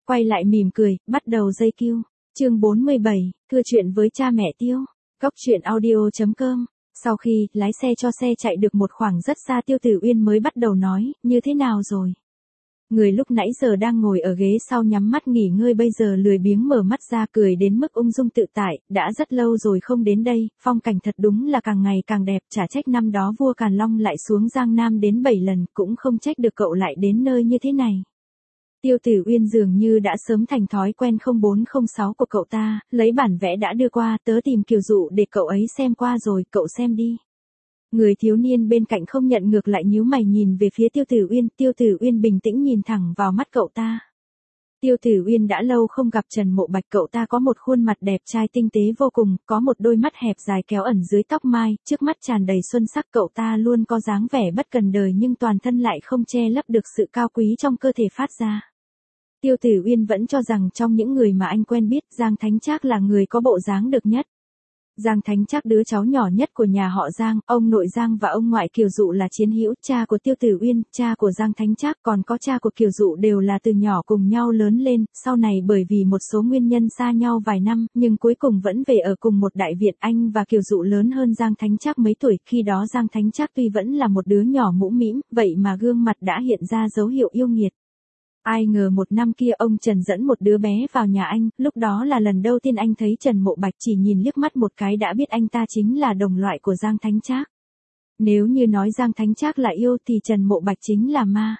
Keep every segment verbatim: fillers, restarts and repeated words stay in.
quay lại mỉm cười, bắt đầu dây cue. Chương bốn mươi bảy, thưa chuyện với cha mẹ Tiêu. Cốc truyện audio chấm com. Sau khi lái xe cho xe chạy được một khoảng rất xa, Tiêu Tử Uyên mới bắt đầu nói, như thế nào rồi? Người lúc nãy giờ đang ngồi ở ghế sau nhắm mắt nghỉ ngơi bây giờ lười biếng mở mắt ra, cười đến mức ung dung tự tại, đã rất lâu rồi không đến đây, phong cảnh thật đúng là càng ngày càng đẹp, chả trách năm đó vua Càn Long lại xuống Giang Nam đến bảy lần, cũng không trách được cậu lại đến nơi như thế này. Tiêu Tử Uyên dường như đã sớm thành thói quen không bốn không sáu của cậu ta, lấy bản vẽ đã đưa qua, tớ tìm Kiều Dụ để cậu ấy xem qua rồi, cậu xem đi. Người thiếu niên bên cạnh không nhận, ngược lại nhíu mày nhìn về phía Tiêu Tử Uyên, Tiêu Tử Uyên bình tĩnh nhìn thẳng vào mắt cậu ta. Tiêu Tử Uyên đã lâu không gặp Trần Mộ Bạch, cậu ta có một khuôn mặt đẹp trai tinh tế vô cùng, có một đôi mắt hẹp dài kéo ẩn dưới tóc mai, trước mắt tràn đầy xuân sắc, cậu ta luôn có dáng vẻ bất cần đời nhưng toàn thân lại không che lấp được sự cao quý trong cơ thể phát ra. Tiêu Tử Uyên vẫn cho rằng trong những người mà anh quen biết, Giang Thánh Trác là người có bộ dáng được nhất. Giang Thánh Trác đứa cháu nhỏ nhất của nhà họ Giang, ông nội Giang và ông ngoại Kiều Dụ là chiến hữu, cha của Tiêu Tử Uyên, cha của Giang Thánh Trác còn có cha của Kiều Dụ đều là từ nhỏ cùng nhau lớn lên, sau này bởi vì một số nguyên nhân xa nhau vài năm, nhưng cuối cùng vẫn về ở cùng một đại viện. Anh và Kiều Dụ lớn hơn Giang Thánh Trác mấy tuổi, khi đó Giang Thánh Trác tuy vẫn là một đứa nhỏ mũm mĩm, vậy mà gương mặt đã hiện ra dấu hiệu yêu nghiệt. Ai ngờ một năm kia ông Trần dẫn một đứa bé vào nhà anh, lúc đó là lần đầu tiên anh thấy Trần Mộ Bạch, chỉ nhìn liếc mắt một cái đã biết anh ta chính là đồng loại của Giang Thánh Trác. Nếu như nói Giang Thánh Trác là yêu thì Trần Mộ Bạch chính là ma.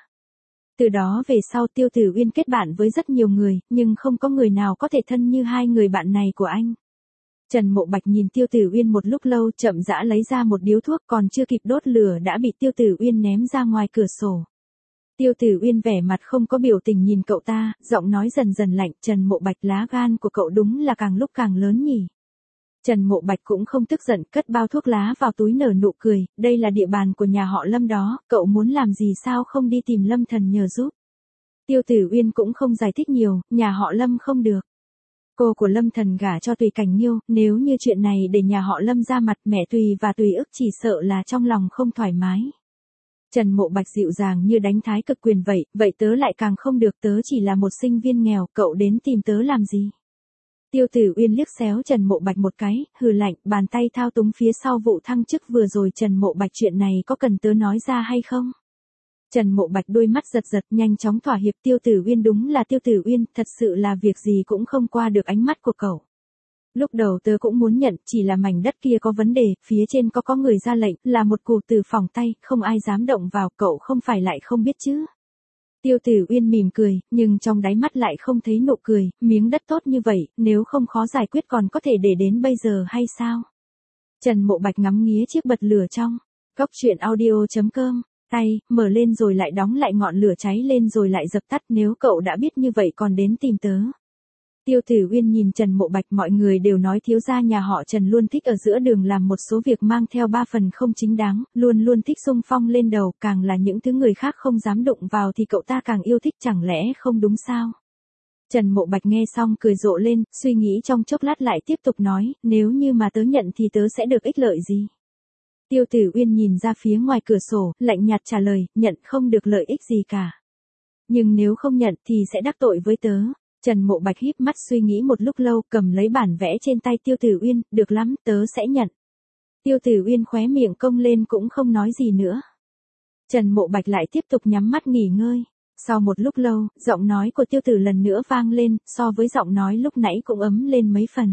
Từ đó về sau Tiêu Tử Uyên kết bạn với rất nhiều người, nhưng không có người nào có thể thân như hai người bạn này của anh. Trần Mộ Bạch nhìn Tiêu Tử Uyên một lúc lâu, chậm rãi lấy ra một điếu thuốc, còn chưa kịp đốt lửa đã bị Tiêu Tử Uyên ném ra ngoài cửa sổ. Tiêu Tử Uyên vẻ mặt không có biểu tình nhìn cậu ta, giọng nói dần dần lạnh, Trần Mộ Bạch, lá gan của cậu đúng là càng lúc càng lớn nhỉ. Trần Mộ Bạch cũng không tức giận, cất bao thuốc lá vào túi nở nụ cười, đây là địa bàn của nhà họ Lâm đó, cậu muốn làm gì sao không đi tìm Lâm Thần nhờ giúp. Tiêu Tử Uyên cũng không giải thích nhiều, nhà họ Lâm không được. Cô của Lâm Thần gả cho Tùy Cảnh Nghiêu, nếu như chuyện này để nhà họ Lâm ra mặt, mẹ Tùy và Tùy Ức chỉ sợ là trong lòng không thoải mái. Trần Mộ Bạch dịu dàng như đánh thái cực quyền vậy, vậy tớ lại càng không được, tớ chỉ là một sinh viên nghèo, cậu đến tìm tớ làm gì? Tiêu Tử Uyên liếc xéo Trần Mộ Bạch một cái, hừ lạnh, bàn tay thao túng phía sau vụ thăng chức vừa rồi. Trần Mộ Bạch, chuyện này có cần tớ nói ra hay không? Trần Mộ Bạch đôi mắt giật giật, nhanh chóng thỏa hiệp. Tiêu Tử Uyên, đúng là Tiêu Tử Uyên, thật sự là việc gì cũng không qua được ánh mắt của cậu. Lúc đầu tớ cũng muốn nhận, chỉ là mảnh đất kia có vấn đề, phía trên có có người ra lệnh, là một cù từ phòng tay, không ai dám động vào, cậu không phải lại không biết chứ. Tiêu Tử Uyên mỉm cười, nhưng trong đáy mắt lại không thấy nụ cười, miếng đất tốt như vậy, nếu không khó giải quyết còn có thể để đến bây giờ hay sao? Trần Mộ Bạch ngắm nghía chiếc bật lửa trong cốc truyện audio chấm com, tay, mở lên rồi lại đóng lại, ngọn lửa cháy lên rồi lại dập tắt, nếu cậu đã biết như vậy còn đến tìm tớ. Tiêu Tử Uyên nhìn Trần Mộ Bạch, mọi người đều nói thiếu gia nhà họ Trần luôn thích ở giữa đường làm một số việc mang theo ba phần không chính đáng, luôn luôn thích xung phong lên đầu, càng là những thứ người khác không dám đụng vào thì cậu ta càng yêu thích, chẳng lẽ không đúng sao? Trần Mộ Bạch nghe xong cười rộ lên, suy nghĩ trong chốc lát lại tiếp tục nói, nếu như mà tớ nhận thì tớ sẽ được ích lợi gì? Tiêu Tử Uyên nhìn ra phía ngoài cửa sổ, lạnh nhạt trả lời, nhận không được lợi ích gì cả. Nhưng nếu không nhận thì sẽ đắc tội với tớ. Trần Mộ Bạch híp mắt suy nghĩ một lúc lâu, cầm lấy bản vẽ trên tay Tiêu Tử Uyên, được lắm, tớ sẽ nhận. Tiêu Tử Uyên khóe miệng cong lên cũng không nói gì nữa. Trần Mộ Bạch lại tiếp tục nhắm mắt nghỉ ngơi. Sau một lúc lâu, giọng nói của Tiêu Tử lần nữa vang lên, so với giọng nói lúc nãy cũng ấm lên mấy phần.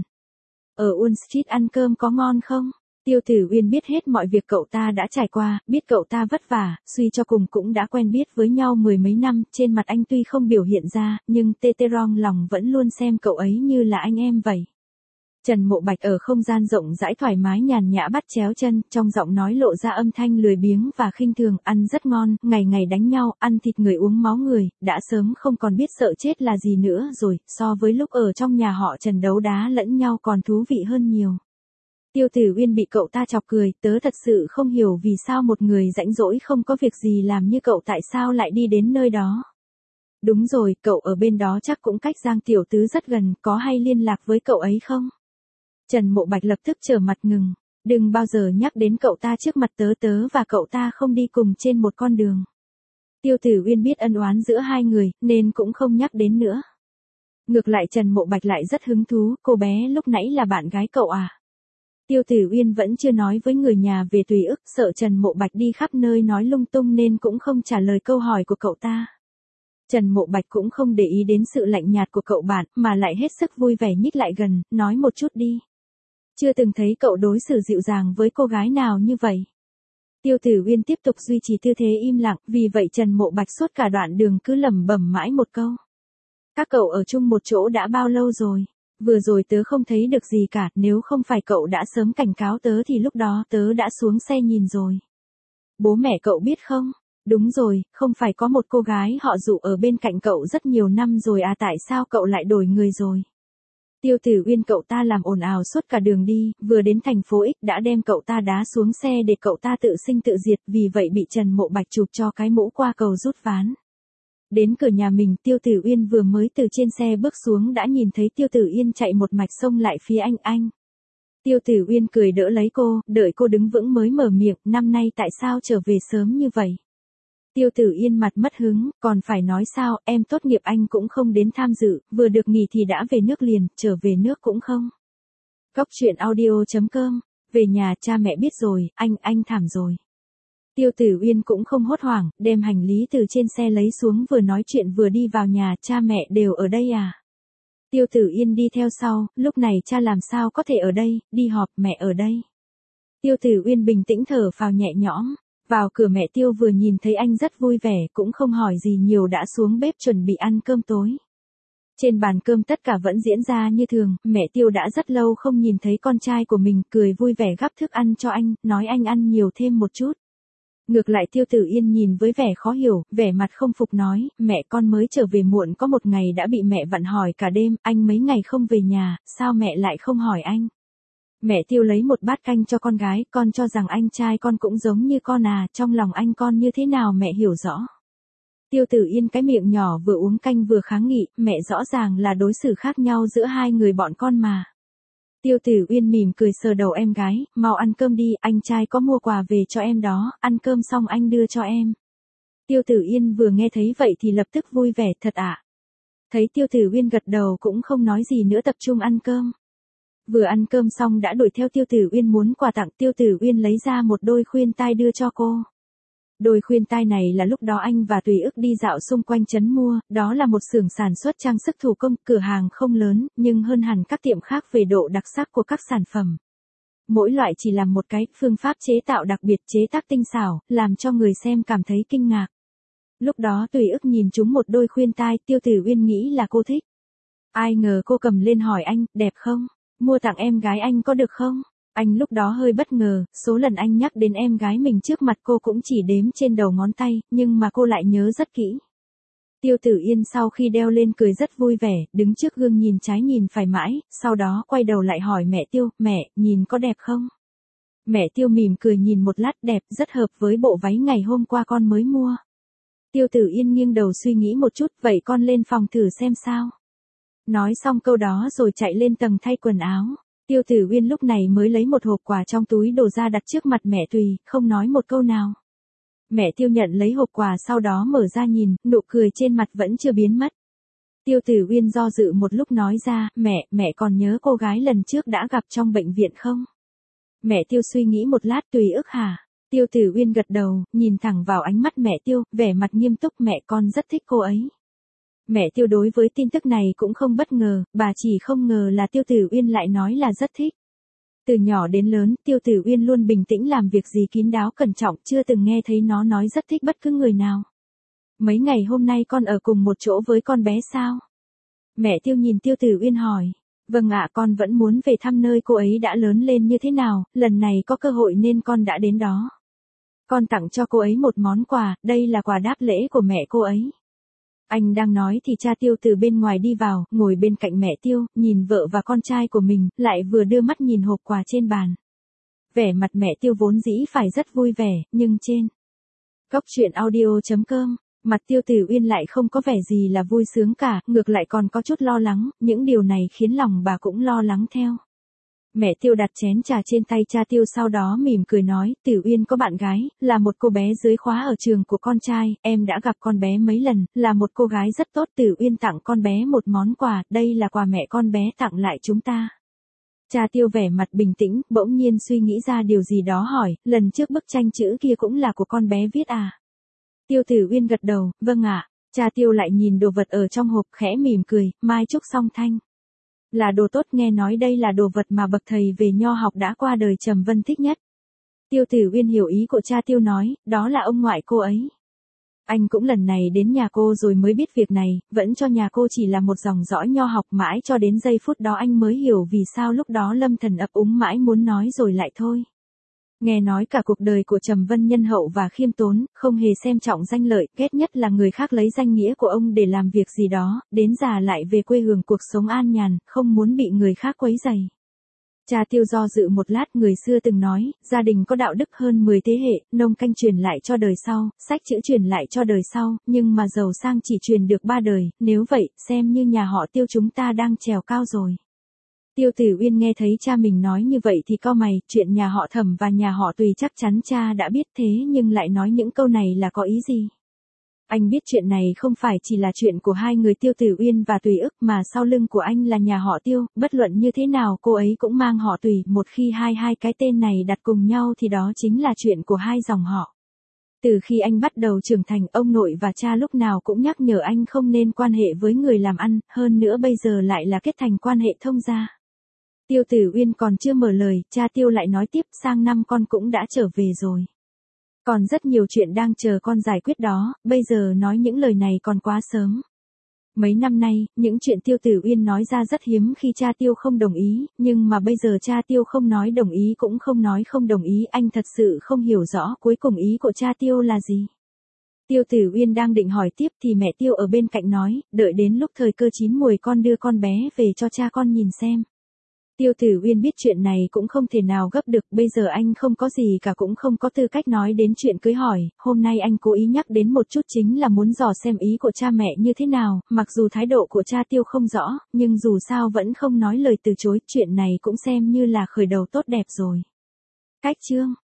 Ở Wall Street ăn cơm có ngon không? Tiêu Tử Uyên biết hết mọi việc cậu ta đã trải qua, biết cậu ta vất vả, suy cho cùng cũng đã quen biết với nhau mười mấy năm, trên mặt anh tuy không biểu hiện ra, nhưng tê tê rong lòng vẫn luôn xem cậu ấy như là anh em vậy. Trần Mộ Bạch ở không gian rộng rãi thoải mái nhàn nhã bắt chéo chân, trong giọng nói lộ ra âm thanh lười biếng và khinh thường, ăn rất ngon, ngày ngày đánh nhau, ăn thịt người uống máu người, đã sớm không còn biết sợ chết là gì nữa rồi, so với lúc ở trong nhà họ Trần đấu đá lẫn nhau còn thú vị hơn nhiều. Tiêu Tử Uyên bị cậu ta chọc cười, tớ thật sự không hiểu vì sao một người rãnh rỗi không có việc gì làm như cậu tại sao lại đi đến nơi đó. Đúng rồi, cậu ở bên đó chắc cũng cách Giang tiểu tứ rất gần, có hay liên lạc với cậu ấy không? Trần Mộ Bạch lập tức trở mặt ngừng, đừng bao giờ nhắc đến cậu ta trước mặt tớ, tớ và cậu ta không đi cùng trên một con đường. Tiêu Tử Uyên biết ân oán giữa hai người, nên cũng không nhắc đến nữa. Ngược lại Trần Mộ Bạch lại rất hứng thú, cô bé lúc nãy là bạn gái cậu à? Tiêu Tử Uyên vẫn chưa nói với người nhà về Tùy Ức, sợ Trần Mộ Bạch đi khắp nơi nói lung tung nên cũng không trả lời câu hỏi của cậu ta. Trần Mộ Bạch cũng không để ý đến sự lạnh nhạt của cậu bạn, mà lại hết sức vui vẻ nhích lại gần, nói một chút đi. Chưa từng thấy cậu đối xử dịu dàng với cô gái nào như vậy. Tiêu Tử Uyên tiếp tục duy trì tư thế im lặng, vì vậy Trần Mộ Bạch suốt cả đoạn đường cứ lẩm bẩm mãi một câu. Các cậu ở chung một chỗ đã bao lâu rồi? Vừa rồi tớ không thấy được gì cả, nếu không phải cậu đã sớm cảnh cáo tớ thì lúc đó tớ đã xuống xe nhìn rồi. Bố mẹ cậu biết không? Đúng rồi, không phải có một cô gái họ Dụ ở bên cạnh cậu rất nhiều năm rồi à, tại sao cậu lại đổi người rồi? Tiêu Tử Uyên cậu ta làm ồn ào suốt cả đường đi, vừa đến thành phố X đã đem cậu ta đá xuống xe để cậu ta tự sinh tự diệt, vì vậy bị Trần Mộ Bạch chụp cho cái mũ qua cầu rút ván. Đến cửa nhà mình, Tiêu Tử Uyên vừa mới từ trên xe bước xuống đã nhìn thấy Tiêu Tử Yên chạy một mạch xông lại phía anh anh. Tiêu Tử Uyên cười đỡ lấy cô, đợi cô đứng vững mới mở miệng, năm nay tại sao trở về sớm như vậy? Tiêu Tử Yên mặt mất hứng, còn phải nói sao, em tốt nghiệp anh cũng không đến tham dự, vừa được nghỉ thì đã về nước liền, trở về nước cũng không. Góc truyện audio chấm com, về nhà cha mẹ biết rồi, anh, anh thảm rồi. Tiêu Tử Uyên cũng không hốt hoảng, đem hành lý từ trên xe lấy xuống vừa nói chuyện vừa đi vào nhà, cha mẹ đều ở đây à? Tiêu Tử Yên đi theo sau, lúc này cha làm sao có thể ở đây, đi họp, mẹ ở đây. Tiêu Tử Uyên bình tĩnh thở phào nhẹ nhõm. Vào cửa mẹ Tiêu vừa nhìn thấy anh rất vui vẻ, cũng không hỏi gì nhiều đã xuống bếp chuẩn bị ăn cơm tối. Trên bàn cơm tất cả vẫn diễn ra như thường, mẹ Tiêu đã rất lâu không nhìn thấy con trai của mình, cười vui vẻ gắp thức ăn cho anh, nói anh ăn nhiều thêm một chút. Ngược lại Tiêu Tử Yên nhìn với vẻ khó hiểu, vẻ mặt không phục nói, mẹ con mới trở về muộn có một ngày đã bị mẹ vặn hỏi cả đêm, anh mấy ngày không về nhà, sao mẹ lại không hỏi anh? Mẹ Tiêu lấy một bát canh cho con gái, con cho rằng anh trai con cũng giống như con à, trong lòng anh con như thế nào mẹ hiểu rõ. Tiêu Tử Yên cái miệng nhỏ vừa uống canh vừa kháng nghị, mẹ rõ ràng là đối xử khác nhau giữa hai người bọn con mà. Tiêu Tử Uyên mỉm cười sờ đầu em gái, mau ăn cơm đi, anh trai có mua quà về cho em đó, ăn cơm xong anh đưa cho em. Tiêu Tử Yên vừa nghe thấy vậy thì lập tức vui vẻ, thật ạ. À? Thấy Tiêu Tử Uyên gật đầu cũng không nói gì nữa tập trung ăn cơm. Vừa ăn cơm xong đã đuổi theo Tiêu Tử Uyên muốn quà tặng, Tiêu Tử Uyên lấy ra một đôi khuyên tai đưa cho cô. Đôi khuyên tai này là lúc đó anh và Tùy Ức đi dạo xung quanh trấn mua, đó là một xưởng sản xuất trang sức thủ công, cửa hàng không lớn, nhưng hơn hẳn các tiệm khác về độ đặc sắc của các sản phẩm. Mỗi loại chỉ làm một cái, phương pháp chế tạo đặc biệt, chế tác tinh xảo, làm cho người xem cảm thấy kinh ngạc. Lúc đó Tùy Ức nhìn chúng một đôi khuyên tai, Tiêu Tử Uyên nghĩ là cô thích. Ai ngờ cô cầm lên hỏi anh, đẹp không? Mua tặng em gái anh có được không? Anh lúc đó hơi bất ngờ, số lần anh nhắc đến em gái mình trước mặt cô cũng chỉ đếm trên đầu ngón tay, nhưng mà cô lại nhớ rất kỹ. Tiêu Tử Yên sau khi đeo lên cười rất vui vẻ, đứng trước gương nhìn trái nhìn phải mãi, sau đó quay đầu lại hỏi mẹ Tiêu, mẹ, nhìn có đẹp không? Mẹ Tiêu mỉm cười nhìn một lát, đẹp, rất hợp với bộ váy ngày hôm qua con mới mua. Tiêu Tử Yên nghiêng đầu suy nghĩ một chút, vậy con lên phòng thử xem sao. Nói xong câu đó rồi chạy lên tầng thay quần áo. Tiêu Tử Uyên lúc này mới lấy một hộp quà trong túi đồ ra đặt trước mặt mẹ Tùy, không nói một câu nào. Mẹ Tiêu nhận lấy hộp quà sau đó mở ra nhìn, nụ cười trên mặt vẫn chưa biến mất. Tiêu Tử Uyên do dự một lúc nói ra, mẹ, mẹ còn nhớ cô gái lần trước đã gặp trong bệnh viện không? Mẹ Tiêu suy nghĩ một lát, Tùy Ức hả? Tiêu Tử Uyên gật đầu, nhìn thẳng vào ánh mắt mẹ Tiêu, vẻ mặt nghiêm túc, mẹ con rất thích cô ấy. Mẹ Tiêu đối với tin tức này cũng không bất ngờ, bà chỉ không ngờ là Tiêu Tử Uyên lại nói là rất thích. Từ nhỏ đến lớn, Tiêu Tử Uyên luôn bình tĩnh làm việc gì kín đáo cẩn trọng, chưa từng nghe thấy nó nói rất thích bất cứ người nào. Mấy ngày hôm nay con ở cùng một chỗ với con bé sao? Mẹ Tiêu nhìn Tiêu Tử Uyên hỏi. Vâng ạ, con vẫn muốn về thăm nơi cô ấy đã lớn lên như thế nào, lần này có cơ hội nên con đã đến đó. Con tặng cho cô ấy một món quà, đây là quà đáp lễ của mẹ cô ấy. Anh đang nói thì cha Tiêu từ bên ngoài đi vào, ngồi bên cạnh mẹ Tiêu, nhìn vợ và con trai của mình, lại vừa đưa mắt nhìn hộp quà trên bàn. Vẻ mặt mẹ Tiêu vốn dĩ phải rất vui vẻ, nhưng trên góc truyện audio chấm com, mặt Tiêu Tử Uyên lại không có vẻ gì là vui sướng cả, ngược lại còn có chút lo lắng, những điều này khiến lòng bà cũng lo lắng theo. Mẹ Tiêu đặt chén trà trên tay cha Tiêu sau đó mỉm cười nói, Tử Uyên có bạn gái, là một cô bé dưới khóa ở trường của con trai, em đã gặp con bé mấy lần, là một cô gái rất tốt. Tử Uyên tặng con bé một món quà, đây là quà mẹ con bé tặng lại chúng ta. Cha Tiêu vẻ mặt bình tĩnh, bỗng nhiên suy nghĩ ra điều gì đó hỏi, lần trước bức tranh chữ kia cũng là của con bé viết à? Tiêu Tử Uyên gật đầu, vâng ạ. Cha Tiêu lại nhìn đồ vật ở trong hộp khẽ mỉm cười, Mai Trúc Song Thanh. Là đồ tốt, nghe nói đây là đồ vật mà bậc thầy về nho học đã qua đời Trầm Vân thích nhất. Tiêu Tử Uyên hiểu ý của cha Tiêu nói, đó là ông ngoại cô ấy. Anh cũng lần này đến nhà cô rồi mới biết việc này, vẫn cho nhà cô chỉ là một dòng dõi nho học, mãi cho đến giây phút đó anh mới hiểu vì sao lúc đó Lâm Thần ấp úng mãi muốn nói rồi lại thôi. Nghe nói cả cuộc đời của Trầm Vân nhân hậu và khiêm tốn, không hề xem trọng danh lợi, ghét nhất là người khác lấy danh nghĩa của ông để làm việc gì đó, đến già lại về quê hưởng cuộc sống an nhàn, không muốn bị người khác quấy rầy. Cha Tiêu do dự một lát, người xưa từng nói, gia đình có đạo đức hơn mười thế hệ, nông canh truyền lại cho đời sau, sách chữ truyền lại cho đời sau, nhưng mà giàu sang chỉ truyền được ba đời, nếu vậy, xem như nhà họ Tiêu chúng ta đang trèo cao rồi. Tiêu Tử Uyên nghe thấy cha mình nói như vậy thì cau mày, chuyện nhà họ Thẩm và nhà họ Tùy chắc chắn cha đã biết, thế nhưng lại nói những câu này là có ý gì? Anh biết chuyện này không phải chỉ là chuyện của hai người Tiêu Tử Uyên và Tùy Ức mà sau lưng của anh là nhà họ Tiêu, bất luận như thế nào cô ấy cũng mang họ Tùy, một khi hai hai cái tên này đặt cùng nhau thì đó chính là chuyện của hai dòng họ. Từ khi anh bắt đầu trưởng thành, ông nội và cha lúc nào cũng nhắc nhở anh không nên quan hệ với người làm ăn, hơn nữa bây giờ lại là kết thành quan hệ thông gia. Tiêu Tử Uyên còn chưa mở lời, cha Tiêu lại nói tiếp, sang năm con cũng đã trở về rồi. Còn rất nhiều chuyện đang chờ con giải quyết đó, bây giờ nói những lời này còn quá sớm. Mấy năm nay, những chuyện Tiêu Tử Uyên nói ra rất hiếm khi cha Tiêu không đồng ý, nhưng mà bây giờ cha Tiêu không nói đồng ý cũng không nói không đồng ý, anh thật sự không hiểu rõ cuối cùng ý của cha Tiêu là gì. Tiêu Tử Uyên đang định hỏi tiếp thì mẹ Tiêu ở bên cạnh nói, đợi đến lúc thời cơ chín muồi con đưa con bé về cho cha con nhìn xem. Tiêu Tử Uyên biết chuyện này cũng không thể nào gấp được, bây giờ anh không có gì cả cũng không có tư cách nói đến chuyện cưới hỏi, hôm nay anh cố ý nhắc đến một chút chính là muốn dò xem ý của cha mẹ như thế nào, mặc dù thái độ của cha Tiêu không rõ, nhưng dù sao vẫn không nói lời từ chối, chuyện này cũng xem như là khởi đầu tốt đẹp rồi. Cách chương